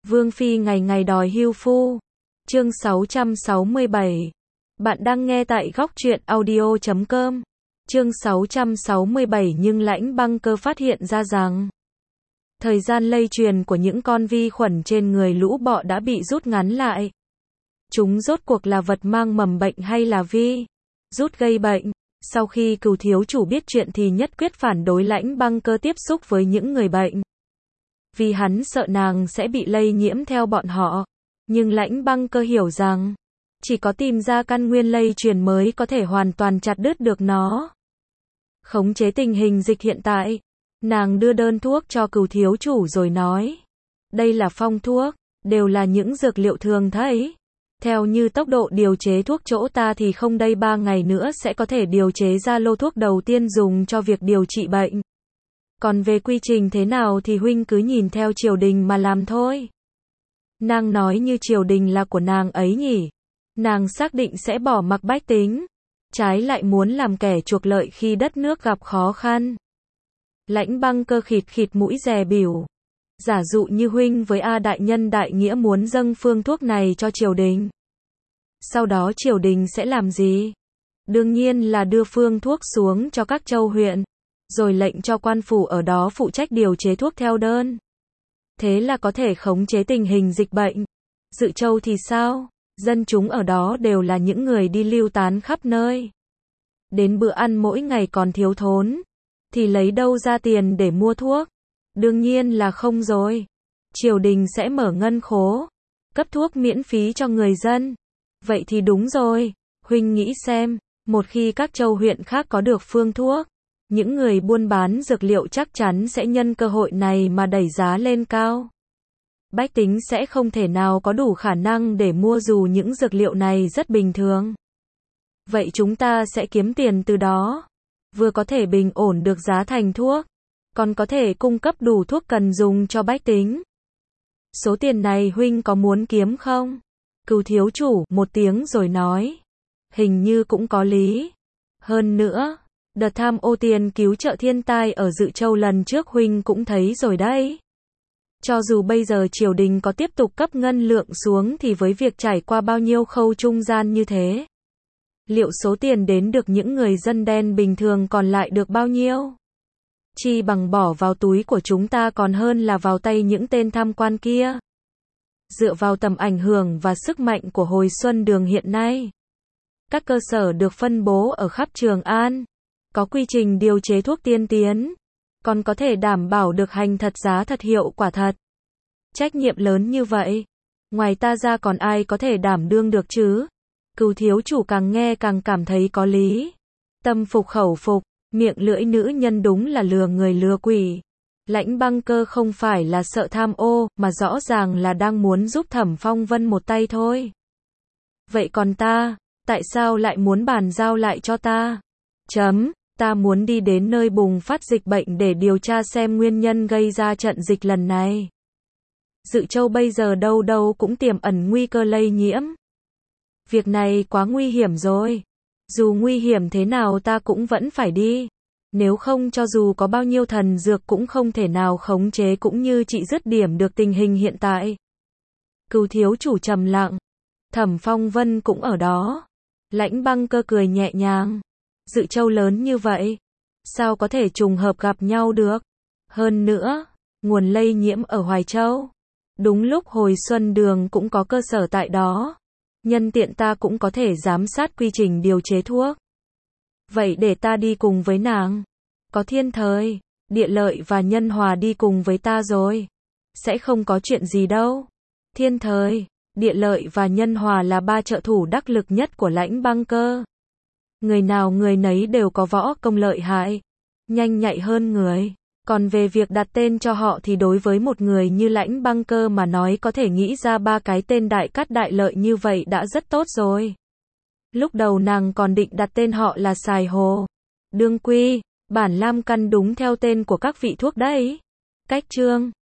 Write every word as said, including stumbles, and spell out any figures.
Vương Phi ngày ngày đòi hưu phu. Chương sáu trăm sáu mươi bảy. Bạn đang nghe tại góc truyện audio chấm com. Chương sáu trăm sáu mươi bảy nhưng Lãnh Băng Cơ phát hiện ra rằng thời gian lây truyền của những con vi khuẩn trên người lũ bọ đã bị rút ngắn lại. Chúng rốt cuộc là vật mang mầm bệnh hay là vi rút gây bệnh? Sau khi Cửu thiếu chủ biết chuyện thì nhất quyết phản đối Lãnh Băng Cơ tiếp xúc với những người bệnh. Vì hắn sợ nàng sẽ bị lây nhiễm theo bọn họ. Nhưng Lãnh Băng Cơ hiểu rằng chỉ có tìm ra căn nguyên lây truyền mới có thể hoàn toàn chặt đứt được nó. Khống chế tình hình dịch hiện tại. Nàng đưa đơn thuốc cho Cửu thiếu chủ rồi nói. Đây là phong thuốc, đều là những dược liệu thường thấy. Theo như tốc độ điều chế thuốc chỗ ta thì không đây ba ngày nữa sẽ có thể điều chế ra lô thuốc đầu tiên dùng cho việc điều trị bệnh. Còn về quy trình thế nào thì huynh cứ nhìn theo triều đình mà làm thôi. Nàng nói như triều đình là của nàng ấy nhỉ. Nàng xác định sẽ bỏ mặc bách tính. Trái lại muốn làm kẻ chuộc lợi khi đất nước gặp khó khăn. Lãnh Băng Cơ khịt khịt mũi dè bỉu. Giả dụ như huynh với A đại nhân đại nghĩa muốn dâng phương thuốc này cho triều đình. Sau đó triều đình sẽ làm gì? Đương nhiên là đưa phương thuốc xuống cho các châu huyện. Rồi lệnh cho quan phủ ở đó phụ trách điều chế thuốc theo đơn. Thế là có thể khống chế tình hình dịch bệnh. Dự Châu thì sao? Dân chúng ở đó đều là những người đi lưu tán khắp nơi. Đến bữa ăn mỗi ngày còn thiếu thốn. Thì lấy đâu ra tiền để mua thuốc? Đương nhiên là không rồi. Triều đình sẽ mở ngân khố. Cấp thuốc miễn phí cho người dân. Vậy thì đúng rồi. Huynh nghĩ xem. Một khi các châu huyện khác có được phương thuốc. Những người buôn bán dược liệu chắc chắn sẽ nhân cơ hội này mà đẩy giá lên cao. Bách tính sẽ không thể nào có đủ khả năng để mua dù những dược liệu này rất bình thường. Vậy chúng ta sẽ kiếm tiền từ đó. Vừa có thể bình ổn được giá thành thuốc, còn có thể cung cấp đủ thuốc cần dùng cho bách tính. Số tiền này huynh có muốn kiếm không? Cửu thiếu chủ một tiếng rồi nói. Hình như cũng có lý. Hơn nữa, đợt tham ô tiền cứu trợ thiên tai ở Dự Châu lần trước huynh cũng thấy rồi đấy. Cho dù bây giờ triều đình có tiếp tục cấp ngân lượng xuống thì với việc trải qua bao nhiêu khâu trung gian như thế, liệu số tiền đến được những người dân đen bình thường còn lại được bao nhiêu? Chi bằng bỏ vào túi của chúng ta còn hơn là vào tay những tên tham quan kia. Dựa vào tầm ảnh hưởng và sức mạnh của Hồi Xuân Đường hiện nay, các cơ sở được phân bố ở khắp Trường An, có quy trình điều chế thuốc tiên tiến, còn có thể đảm bảo được hành thật giá thật hiệu quả thật. Trách nhiệm lớn như vậy, ngoài ta ra còn ai có thể đảm đương được chứ? Cửu thiếu chủ càng nghe càng cảm thấy có lý. Tâm phục khẩu phục, miệng lưỡi nữ nhân đúng là lừa người lừa quỷ. Lãnh Băng Cơ không phải là sợ tham ô, mà rõ ràng là đang muốn giúp Thẩm Phong Vân một tay thôi. Vậy còn ta, tại sao lại muốn bàn giao lại cho ta? Chấm, ta muốn đi đến nơi bùng phát dịch bệnh để điều tra xem nguyên nhân gây ra trận dịch lần này. Dự Châu bây giờ đâu đâu cũng tiềm ẩn nguy cơ lây nhiễm. Việc này quá nguy hiểm rồi. Dù nguy hiểm thế nào ta cũng vẫn phải đi. Nếu không cho dù có bao nhiêu thần dược cũng không thể nào khống chế cũng như trị dứt điểm được tình hình hiện tại. Cửu thiếu chủ trầm lặng. Thẩm Phong Vân cũng ở đó. Lãnh Băng Cơ cười nhẹ nhàng. Dự Châu lớn như vậy, sao có thể trùng hợp gặp nhau được? Hơn nữa, nguồn lây nhiễm ở Hoài Châu. Đúng lúc Hồi Xuân Đường cũng có cơ sở tại đó. Nhân tiện ta cũng có thể giám sát quy trình điều chế thuốc. Vậy để ta đi cùng với nàng. Có Thiên Thời, Địa Lợi và Nhân Hòa đi cùng với ta rồi. Sẽ không có chuyện gì đâu. Thiên Thời, Địa Lợi và Nhân Hòa là ba trợ thủ đắc lực nhất của Lãnh Băng Cơ. Người nào người nấy đều có võ công lợi hại, nhanh nhạy hơn người. Còn về việc đặt tên cho họ thì đối với một người như Lãnh Băng Cơ mà nói có thể nghĩ ra ba cái tên đại cát đại lợi như vậy đã rất tốt rồi. Lúc đầu nàng còn định đặt tên họ là Sài Hồ, Đương Quy, Bản Lam Căn đúng theo tên của các vị thuốc đấy. Cách chương